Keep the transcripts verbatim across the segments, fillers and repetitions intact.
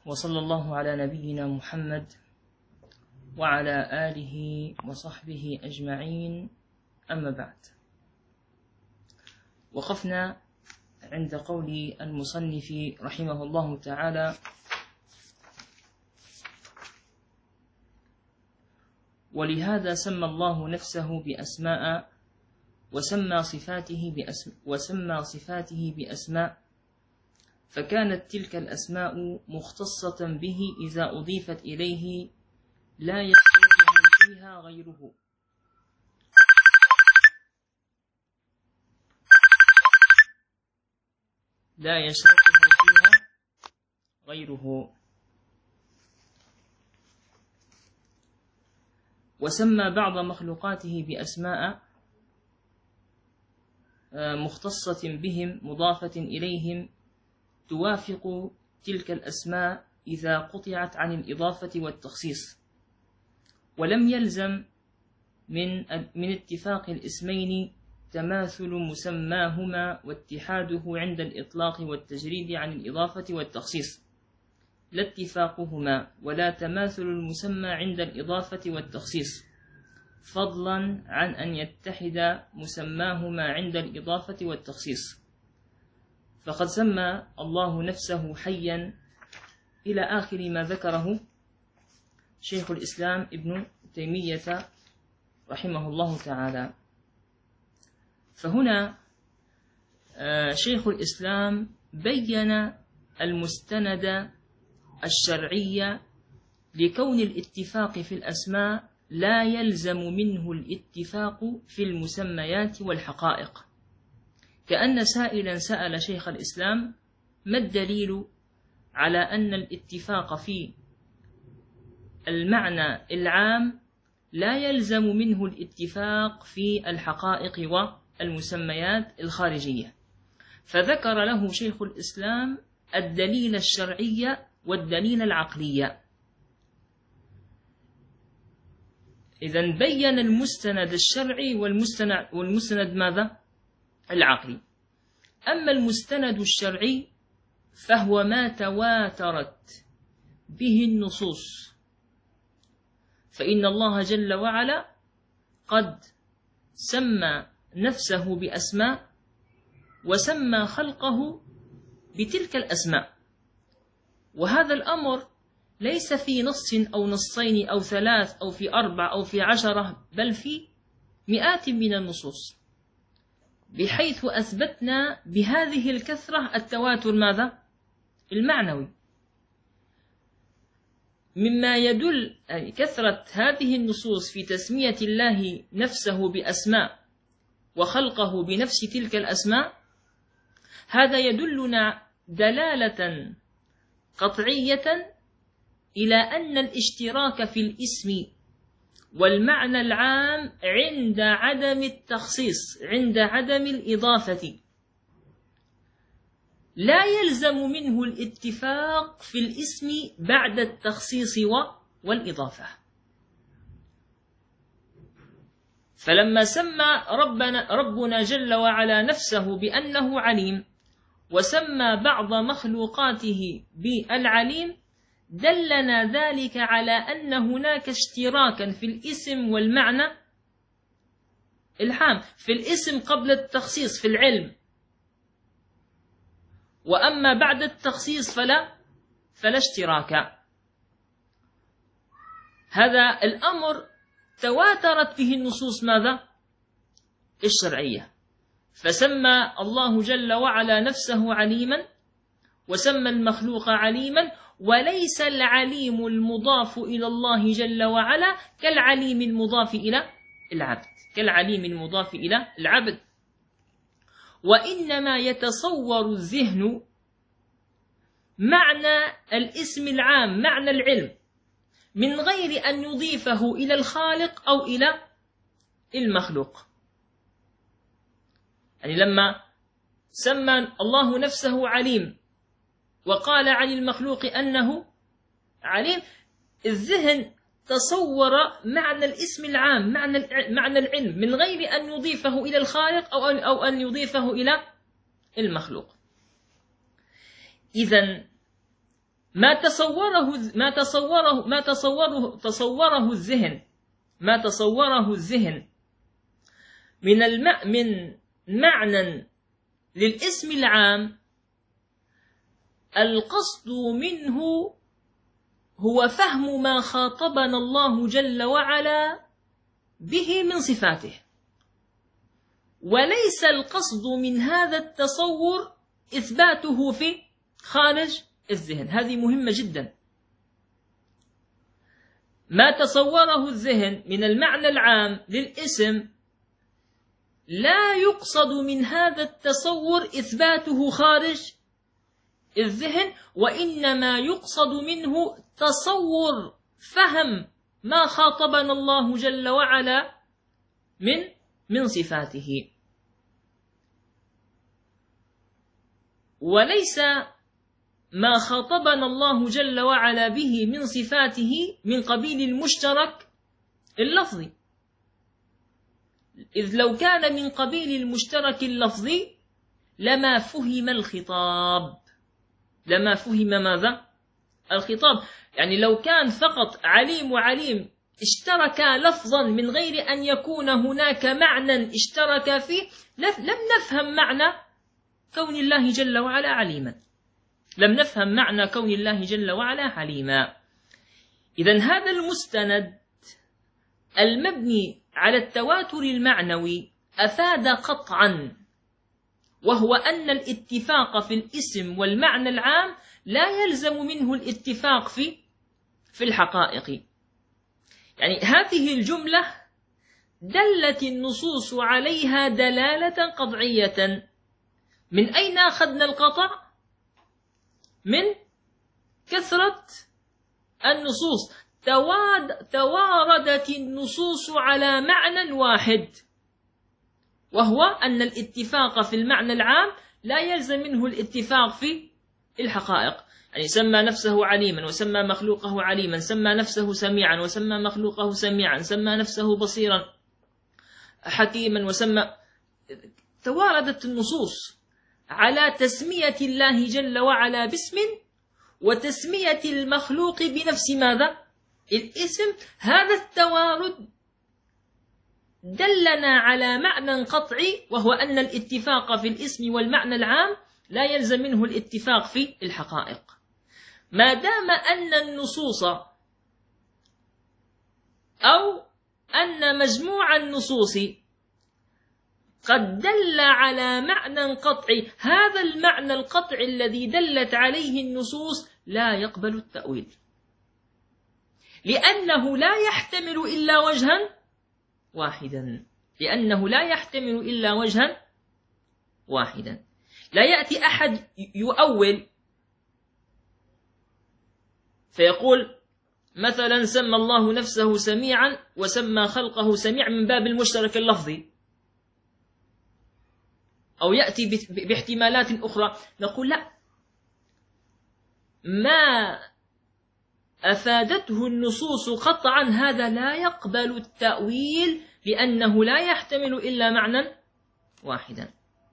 وصلى الله على نبينا محمد وعلى آله وصحبه أجمعين، أما بعد. وقفنا عند قول المصنف رحمه الله تعالى: ولهذا سمى الله نفسه بأسماء وسمى صفاته بأسماء, وسمى صفاته بأسماء فكانت تلك الأسماء مختصة به إذا أضيفت إليه لا يشركه فيها غيره لا يشركه فيها غيره وسمى بعض مخلوقاته بأسماء مختصة بهم مضافة إليهم توافق تلك الأسماء إذا قطعت عن الإضافة والتخصيص، ولم يلزم من من اتفاق الاسمين تماثل مسماهما واتحاده عند الإطلاق والتجريد عن الإضافة والتخصيص، لا اتفاقهما ولا تماثل المسمى عند الإضافة والتخصيص، فضلا عن أن يتحد مسماهما عند الإضافة والتخصيص. فقد سمى الله نفسه حيا إلى آخر ما ذكره شيخ الإسلام ابن تيمية رحمه الله تعالى. فهنا شيخ الإسلام بين المستند الشرعي لكون الاتفاق في الأسماء لا يلزم منه الاتفاق في المسميات والحقائق، كأن سائلا سأل شيخ الإسلام: ما الدليل على أن الاتفاق في المعنى العام لا يلزم منه الاتفاق في الحقائق والمسميات الخارجية؟ فذكر له شيخ الإسلام الدليل الشرعي والدليل العقلي. إذن بين المستند الشرعي والمستند, والمستند ماذا؟ العقلي. أما المستند الشرعي فهو ما تواترت به النصوص، فإن الله جل وعلا قد سمى نفسه بأسماء وسمى خلقه بتلك الأسماء، وهذا الأمر ليس في نص أو نصين أو ثلاث أو في أربع أو في عشرة، بل في مئات من النصوص، بحيث أثبتنا بهذه الكثرة التواتر ماذا؟ المعنوي، مما يدل يعني كثرة هذه النصوص في تسمية الله نفسه بأسماء وخلقه بنفس تلك الأسماء. هذا يدلنا دلالة قطعية إلى أن الاشتراك في الاسم والمعنى العام عند عدم التخصيص، عند عدم الإضافة، لا يلزم منه الاتفاق في الاسم بعد التخصيص والإضافة. فلما سمى ربنا, ربنا جل وعلا نفسه بأنه عليم وسمى بعض مخلوقاته بالعليم، دلنا ذلك على أن هناك اشتراكا في الاسم والمعنى العام، في الاسم قبل التخصيص في العلم، وأما بعد التخصيص فلا فلا اشتراك. هذا الأمر تواترت به النصوص ماذا؟ الشرعية. فسمى الله جل وعلا نفسه عليما وسمى المخلوق عليما، وليس العليم المضاف إلى الله جل وعلا كالعليم المضاف إلى العبد كالعليم المضاف إلى العبد وإنما يتصور الذهن معنى الاسم العام، معنى العلم، من غير أن يضيفه إلى الخالق أو إلى المخلوق. يعني لما سمى الله نفسه عليم وقال عن المخلوق أنه عليم، الذهن تصور معنى الاسم العام، معنى معنى العلم، من غير أن يضيفه إلى الخالق أو أن أو أن يضيفه إلى المخلوق. إذن ما تصوره ما تصوره ما تصوره تصوره الذهن ما تصوره الذهن من الم من معنى للاسم العام، القصد منه هو فهم ما خاطبنا الله جل وعلا به من صفاته، وليس القصد من هذا التصور إثباته في خارج الذهن. هذه مهمة جدا. ما تصوره الذهن من المعنى العام للاسم لا يقصد من هذا التصور إثباته خارج الذهن، وإنما يقصد منه تصور فهم ما خاطبنا الله جل وعلا من من صفاته، وليس ما خاطبنا الله جل وعلا به من صفاته من قبيل المشترك اللفظي، إذ لو كان من قبيل المشترك اللفظي لما فهم الخطاب لما فهم ماذا؟ الخطاب. يعني لو كان فقط عليم وعليم اشتركا لفظا من غير أن يكون هناك معنى اشترك فيه لم نفهم معنى كون الله جل وعلا عليما لم نفهم معنى كون الله جل وعلا عليما. إذن هذا المستند المبني على التواتر المعنوي أفاد قطعا، وهو أن الاتفاق في الاسم والمعنى العام لا يلزم منه الاتفاق في في الحقائق. يعني هذه الجملة دلت النصوص عليها دلالة قطعية. من أين أخذنا القطع؟ من كثرة النصوص. تواردت النصوص على معنى واحد، وهو أن الاتفاق في المعنى العام لا يلزم منه الاتفاق في الحقائق. يعني سمى نفسه عليما وسمى مخلوقه عليما، سمى نفسه سميعا وسمى مخلوقه سميعا، سمى نفسه بصيرا حكيما وسمى. تواردت النصوص على تسمية الله جل وعلا باسم وتسمية المخلوق بنفس ماذا؟ الاسم. هذا التوارد دلنا على معنى قطعي، وهو أن الاتفاق في الاسم والمعنى العام لا يلزم منه الاتفاق في الحقائق. ما دام أن النصوص أو أن مجموع النصوص قد دل على معنى قطعي، هذا المعنى القطعي الذي دلت عليه النصوص لا يقبل التأويل، لأنه لا يحتمل إلا وجها واحدا لأنه لا يحتمل إلا وجها واحدا. لا يأتي أحد يؤول فيقول مثلا سمى الله نفسه سميعا وسمى خلقه سميع من باب المشترك اللفظي، أو يأتي باحتمالات أخرى. نقول لا، ما أفادته النصوص قطعا هذا لا يقبل التأويل، لأنه لا يحتمل إلا معنى واحدا.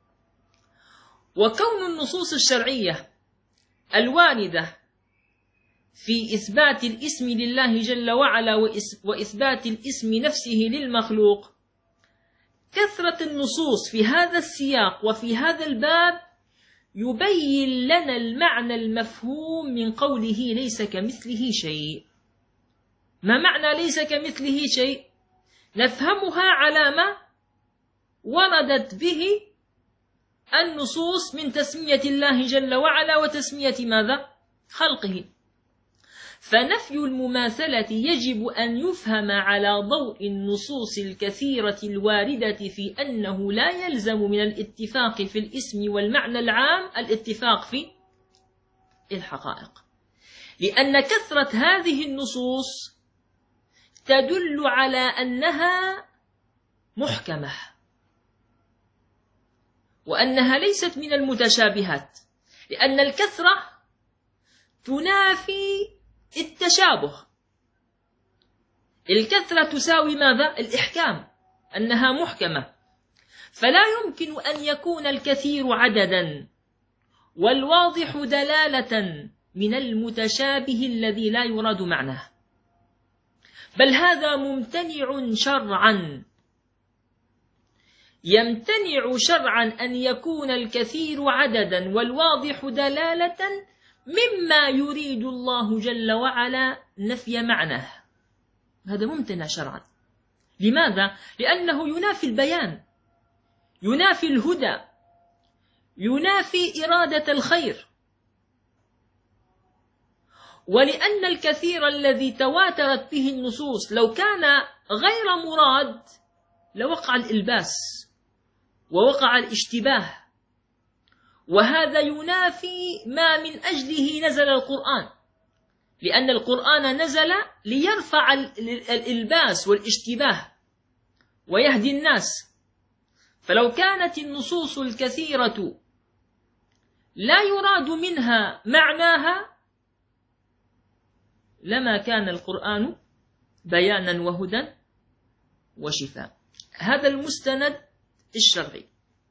وكون النصوص الشرعية الواردة في إثبات الاسم لله جل وعلا وإثبات الاسم نفسه للمخلوق، كثرة النصوص في هذا السياق وفي هذا الباب يبين لنا المعنى المفهوم من قوله ليس كمثله شيء. ما معنى ليس كمثله شيء؟ نفهمها على ما وردت به النصوص من تسمية الله جل وعلا وتسمية ماذا؟ خلقه. فنفي المماثلة يجب أن يفهم على ضوء النصوص الكثيرة الواردة في أنه لا يلزم من الاتفاق في الاسم والمعنى العام الاتفاق في الحقائق، لأن كثرة هذه النصوص تدل على أنها محكمة وأنها ليست من المتشابهات، لأن الكثرة تنافي التشابه. الكثرة تساوي ماذا؟ الإحكام، أنها محكمة. فلا يمكن أن يكون الكثير عددا والواضح دلالة من المتشابه الذي لا يراد معناه، بل هذا ممتنع شرعا. يمتنع شرعا أن يكون الكثير عددا والواضح دلالة مما يريد الله جل وعلا نفي معناه، هذا ممتنع شرعا. لماذا؟ لأنه ينافي البيان، ينافي الهدى، ينافي إرادة الخير. ولأن الكثير الذي تواترت به النصوص لو كان غير مراد لوقع الإلباس ووقع الاشتباه، وهذا ينافي ما من أجله نزل القرآن، لأن القرآن نزل ليرفع الإلباس والاشتباه ويهدي الناس. فلو كانت النصوص الكثيرة لا يراد منها معناها لما كان القرآن بيانا وهدى وشفاء. هذا المستند الشرعي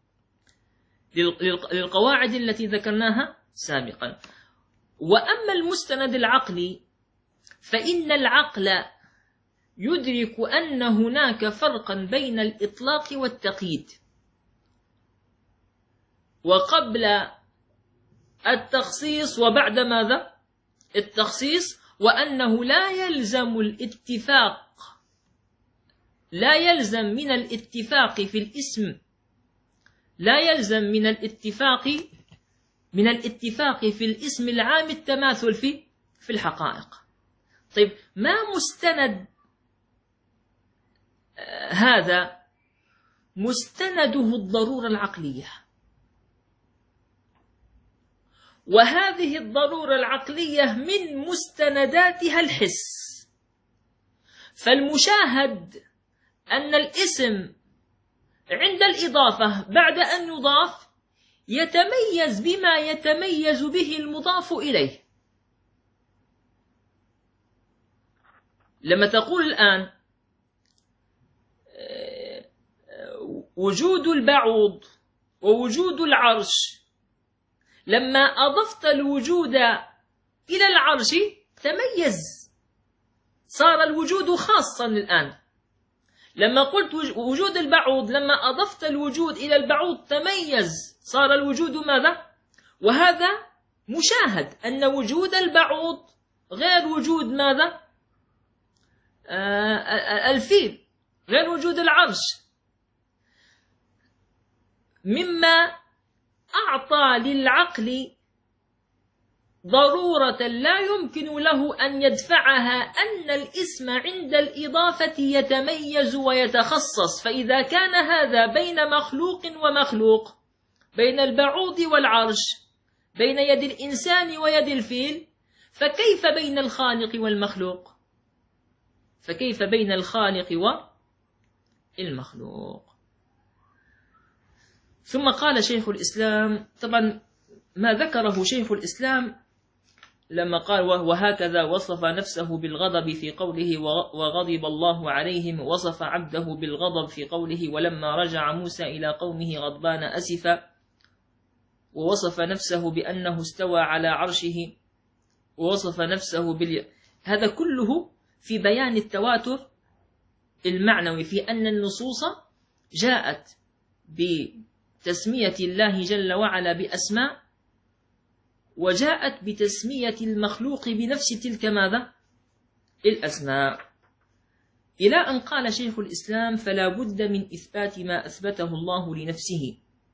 للقواعد التي ذكرناها سابقا. وأما المستند العقلي فإن العقل يدرك أن هناك فرقا بين الإطلاق والتقييد، وقبل التخصيص وبعد ماذا؟ التخصيص، وأنه لا يلزم الاتفاق، لا يلزم من الاتفاق في الاسم، لا يلزم من الاتفاق من الاتفاق في الاسم العام التماثل في في الحقائق. طيب، ما مستند آه هذا؟ مستنده الضرورة العقلية، وهذه الضرورة العقلية من مستنداتها الحس. فالمشاهد أن الاسم عند الإضافة بعد أن يضاف يتميز بما يتميز به المضاف إليه. لما تقول الآن وجود البعوض ووجود العرش، لما أضفت الوجود إلى العرش تميز، صار الوجود خاصا الآن. لما قلت وجود البعوض، لما أضفت الوجود إلى البعوض تميز، صار الوجود ماذا؟ وهذا مشاهد أن وجود البعوض غير وجود ماذا؟ آه الفيل، غير وجود العرش، مما أعطى للعقل ضرورة لا يمكن له أن يدفعها أن الاسم عند الإضافة يتميز ويتخصص. فإذا كان هذا بين مخلوق ومخلوق، بين البعوض والعرش، بين يد الإنسان ويد الفيل، فكيف بين الخالق والمخلوق؟ فكيف بين الخالق والمخلوق؟ ثم قال شيخ الإسلام، طبعا ما ذكره شيخ الإسلام لما قال وهكذا وصف نفسه بالغضب في قوله وغضب الله عليهم، وصف عبده بالغضب في قوله ولما رجع موسى إلى قومه غضبان أسفا، ووصف نفسه بأنه استوى على عرشه، ووصف نفسه بال... هذا كله في بيان التواتر المعنوي، في أن النصوص جاءت بتسمية الله جل وعلا بأسماء، وجاءت بتسمية المخلوق بنفس تلك ماذا؟ الأسماء. إلى أن قال شيخ الإسلام فلا بد من إثبات ما أثبته الله لنفسه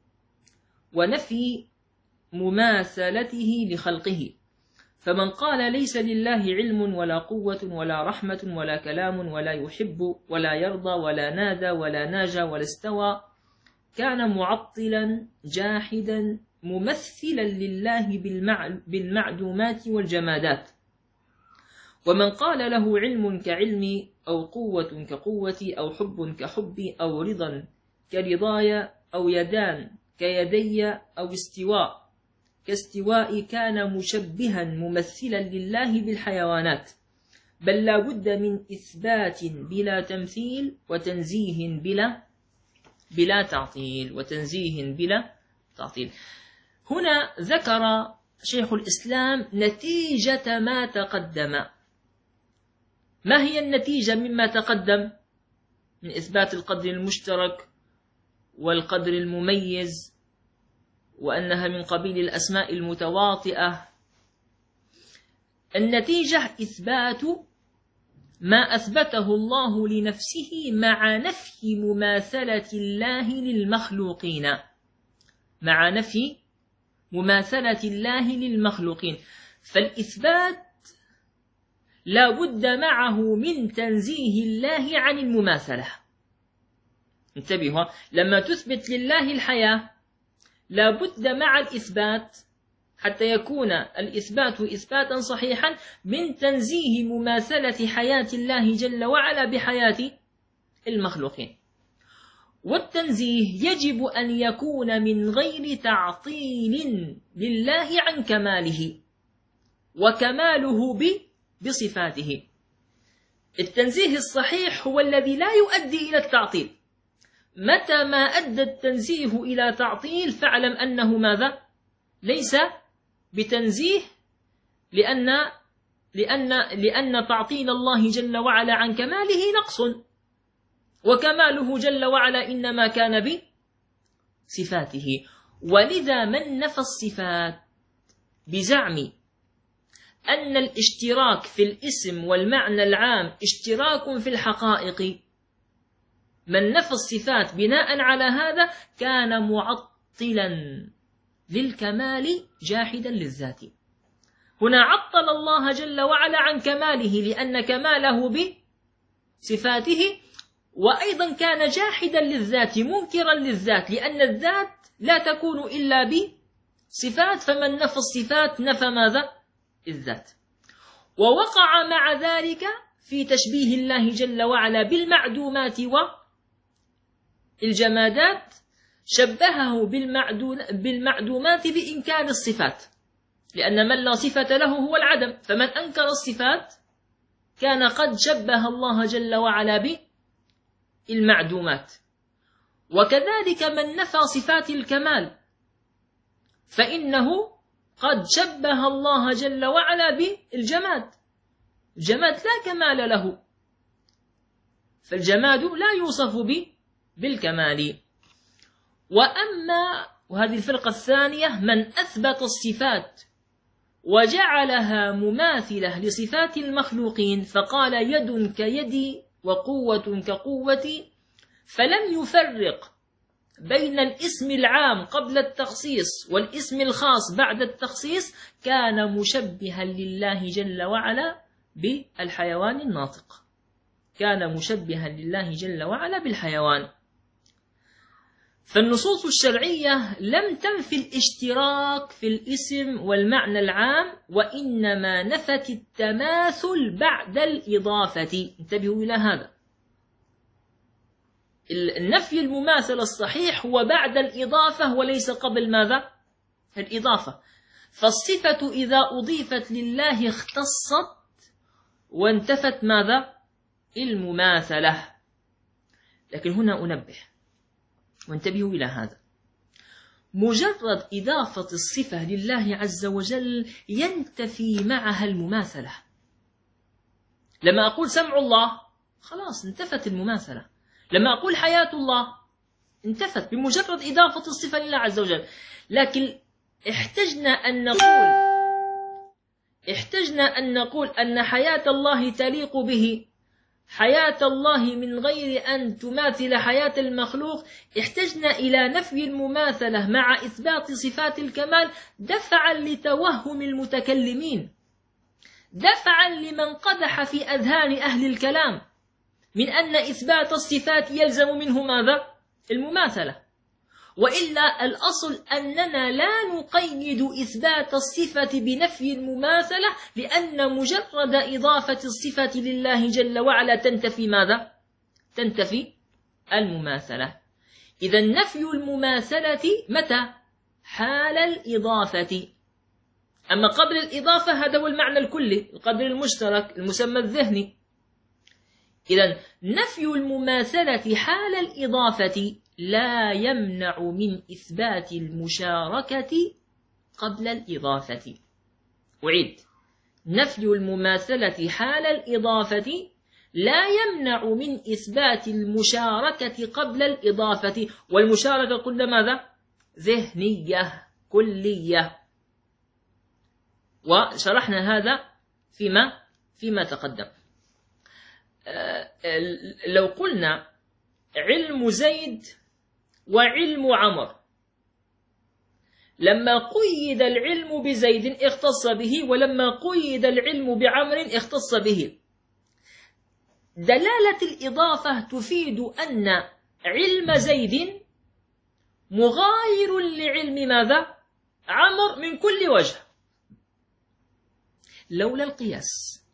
ونفي مماثلته لخلقه. فمن قال ليس لله علم ولا قوة ولا رحمة ولا كلام ولا يحب ولا يرضى ولا نادى ولا ناجى ولا استوى كان معطلا جاحدا ممثلا لله بالمعدومات والجمادات. ومن قال له علم كعلمي أو قوة كقوتي أو حب كحبي أو رضا كرضاي أو يدان كيدي أو استواء كاستواء كان مشبها ممثلا لله بالحيوانات. بل لا بد من إثبات بلا تمثيل وتنزيه بلا بلا تعطيل وتنزيه بلا تعطيل. هنا ذكر شيخ الإسلام نتيجة ما تقدم. ما هي النتيجة مما تقدم من إثبات القدر المشترك والقدر المميز وأنها من قبيل الأسماء المتواطئة؟ النتيجة إثبات ما أثبته الله لنفسه مع نفي مماثلة الله للمخلوقين، مع نفي مماثلة الله للمخلوقين. فالإثبات لا بد معه من تنزيه الله عن المماثلة. انتبهوا، لما تثبت لله الحياة لا بد مع الإثبات حتى يكون الإثبات إثباتا صحيحا من تنزيه مماثلة حياة الله جل وعلا بحياة المخلوقين. والتنزيه يجب أن يكون من غير تعطيل لله عن كماله، وكماله بصفاته. التنزيه الصحيح هو الذي لا يؤدي إلى التعطيل. متى ما أدى التنزيه إلى تعطيل فاعلم أنه ماذا؟ ليس بتنزيه، لأن لأن لأن تعطيل الله جل وعلا عن كماله نقص، وكماله جل وعلا إنما كان بصفاته. ولذا من نفى الصفات بزعم أن الاشتراك في الاسم والمعنى العام اشتراك في الحقائق، من نفى الصفات بناء على هذا كان معطلا للكمال جاحدا للذات. هنا عطل الله جل وعلا عن كماله لأن كماله بصفاته، وأيضا كان جاحدا للذات منكرا للذات لأن الذات لا تكون إلا بصفات، فمن نفى الصفات نفى ماذا؟ الذات. ووقع مع ذلك في تشبيه الله جل وعلا بالمعدومات والجمادات، شبهه بالمعدومات بإنكار الصفات، لأن من لا صفة له هو العدم، فمن أنكر الصفات كان قد شبه الله جل وعلا بالمعدومات. وكذلك من نفى صفات الكمال فإنه قد شبه الله جل وعلا بالجماد. الجماد لا كمال له، فالجماد لا يوصف بالكمال. وأما وهذه الفرقة الثانية من أثبت الصفات وجعلها مماثلة لصفات المخلوقين، فقال يد كيدي وقوة كقوتي، فلم يفرق بين الاسم العام قبل التخصيص والاسم الخاص بعد التخصيص، كان مشبها لله جل وعلا بالحيوان الناطق، كان مشبها لله جل وعلا بالحيوان. فالنصوص الشرعية لم تنفي الاشتراك في الاسم والمعنى العام، وإنما نفت التماثل بعد الإضافة. انتبهوا إلى هذا، النفي المماثل الصحيح هو بعد الإضافة وليس قبل ماذا؟ الإضافة. فالصفة إذا أضيفت لله اختصت وانتفت ماذا؟ المماثلة. لكن هنا أنبه وانتبهوا إلى هذا، مجرد إضافة الصفة لله عز وجل ينتفي معها المماثلة. لما أقول سمع الله خلاص انتفت المماثلة، لما أقول حياة الله انتفت بمجرد إضافة الصفة لله عز وجل. لكن احتجنا أن نقول احتجنا أن نقول أن حياة الله تليق به، حياة الله من غير أن تماثل حياة المخلوق. احتجنا إلى نفي المماثلة مع إثبات صفات الكمال دفعا لتوهم المتكلمين، دفعا لمن قدح في أذهان أهل الكلام من أن إثبات الصفات يلزم منه ماذا؟ المماثلة. وإلا الأصل أننا لا نقيد إثبات الصفة بنفي المماثلة، لأن مجرد إضافة الصفة لله جل وعلا تنتفي ماذا؟ تنتفي المماثلة. إذا نفي المماثلة متى؟ حال الإضافة. أما قبل الإضافة هذا هو المعنى الكلي، القدر المشترك المسمى الذهني. إذا نفي المماثلة حال الإضافة لا يمنع من إثبات المشاركة قبل الإضافة. أعيد: نفي المماثلة حال الإضافة لا يمنع من إثبات المشاركة قبل الإضافة. والمشاركة قلنا ماذا؟ ذهنية كلية، وشرحنا هذا فيما فيما تقدم. لو قلنا علم زيد وعلم عمر، لما قيد العلم بزيد اختص به، ولما قيد العلم بعمر اختص به. دلالة الإضافة تفيد أن علم زيد مغاير لعلم ماذا؟ عمر من كل وجه، لولا القياس،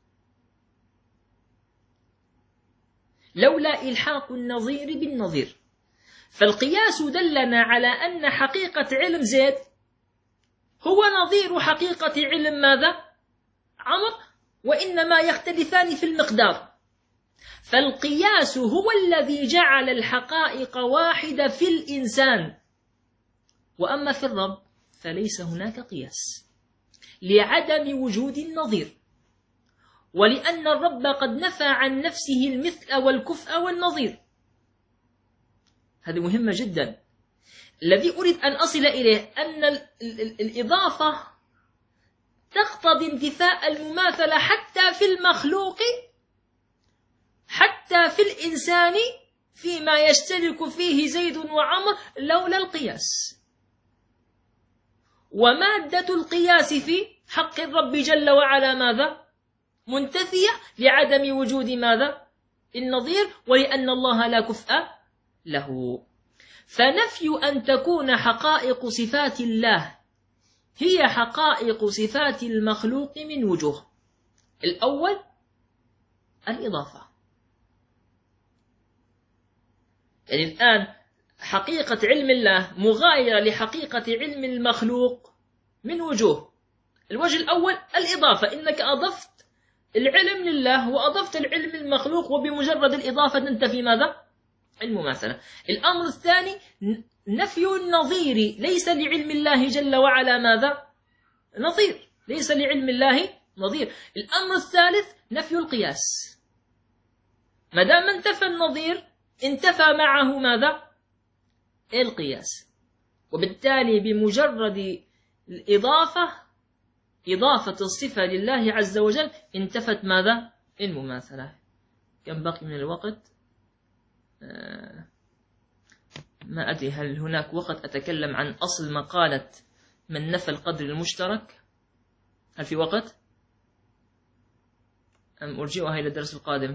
لولا إلحاق النظير بالنظير. فالقياس دلنا على أن حقيقة علم زيد هو نظير حقيقة علم ماذا؟ عمر، وإنما يختلفان في المقدار. فالقياس هو الذي جعل الحقائق واحدة في الإنسان، وأما في الرب فليس هناك قياس لعدم وجود النظير، ولأن الرب قد نفى عن نفسه المثل والكفء والنظير. هذه مهمة جدا. الذي أريد أن أصل إليه أن الإضافة تقتضي انتفاء المماثلة حتى في المخلوق، حتى في الإنسان، فيما يشترك فيه زيد وعمر، لولا القياس. ومادة القياس في حق الرب جل وعلا ماذا؟ منتفية لعدم وجود ماذا؟ النظير، ولأن الله لا كفء له. فنفي أن تكون حقائق صفات الله هي حقائق صفات المخلوق من وجوه. الأول الإضافة، يعني الآن حقيقة علم الله مغايرة لحقيقة علم المخلوق من وجوه. الوجه الأول الإضافة، إنك أضفت العلم لله وأضفت العلم المخلوق، وبمجرد الإضافة تنتفي ماذا؟ المماثلة. الأمر الثاني نفي النظير، ليس لعلم الله جل وعلا ماذا؟ نظير، ليس لعلم الله نظير. الأمر الثالث نفي القياس، ما دام انتفى النظير انتفى معه ماذا؟ القياس. وبالتالي بمجرد الإضافة، إضافة الصفة لله عز وجل، انتفت ماذا؟ المماثلة. كم بقي من الوقت؟ آه ما أدري هل هناك وقت أتكلم عن أصل مقالة من نفى القدر المشترك؟ هل في وقت؟ أم أرجئها إلى الدرس القادم؟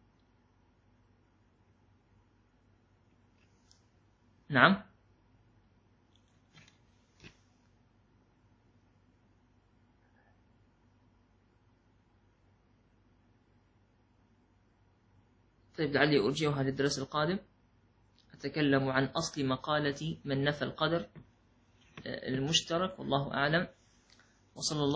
نعم. طيب لعلي أرجئها للدرس القادم. أتكلم عن أصل مقالة من نفى القدر المشترك، والله أعلم. وصلى الله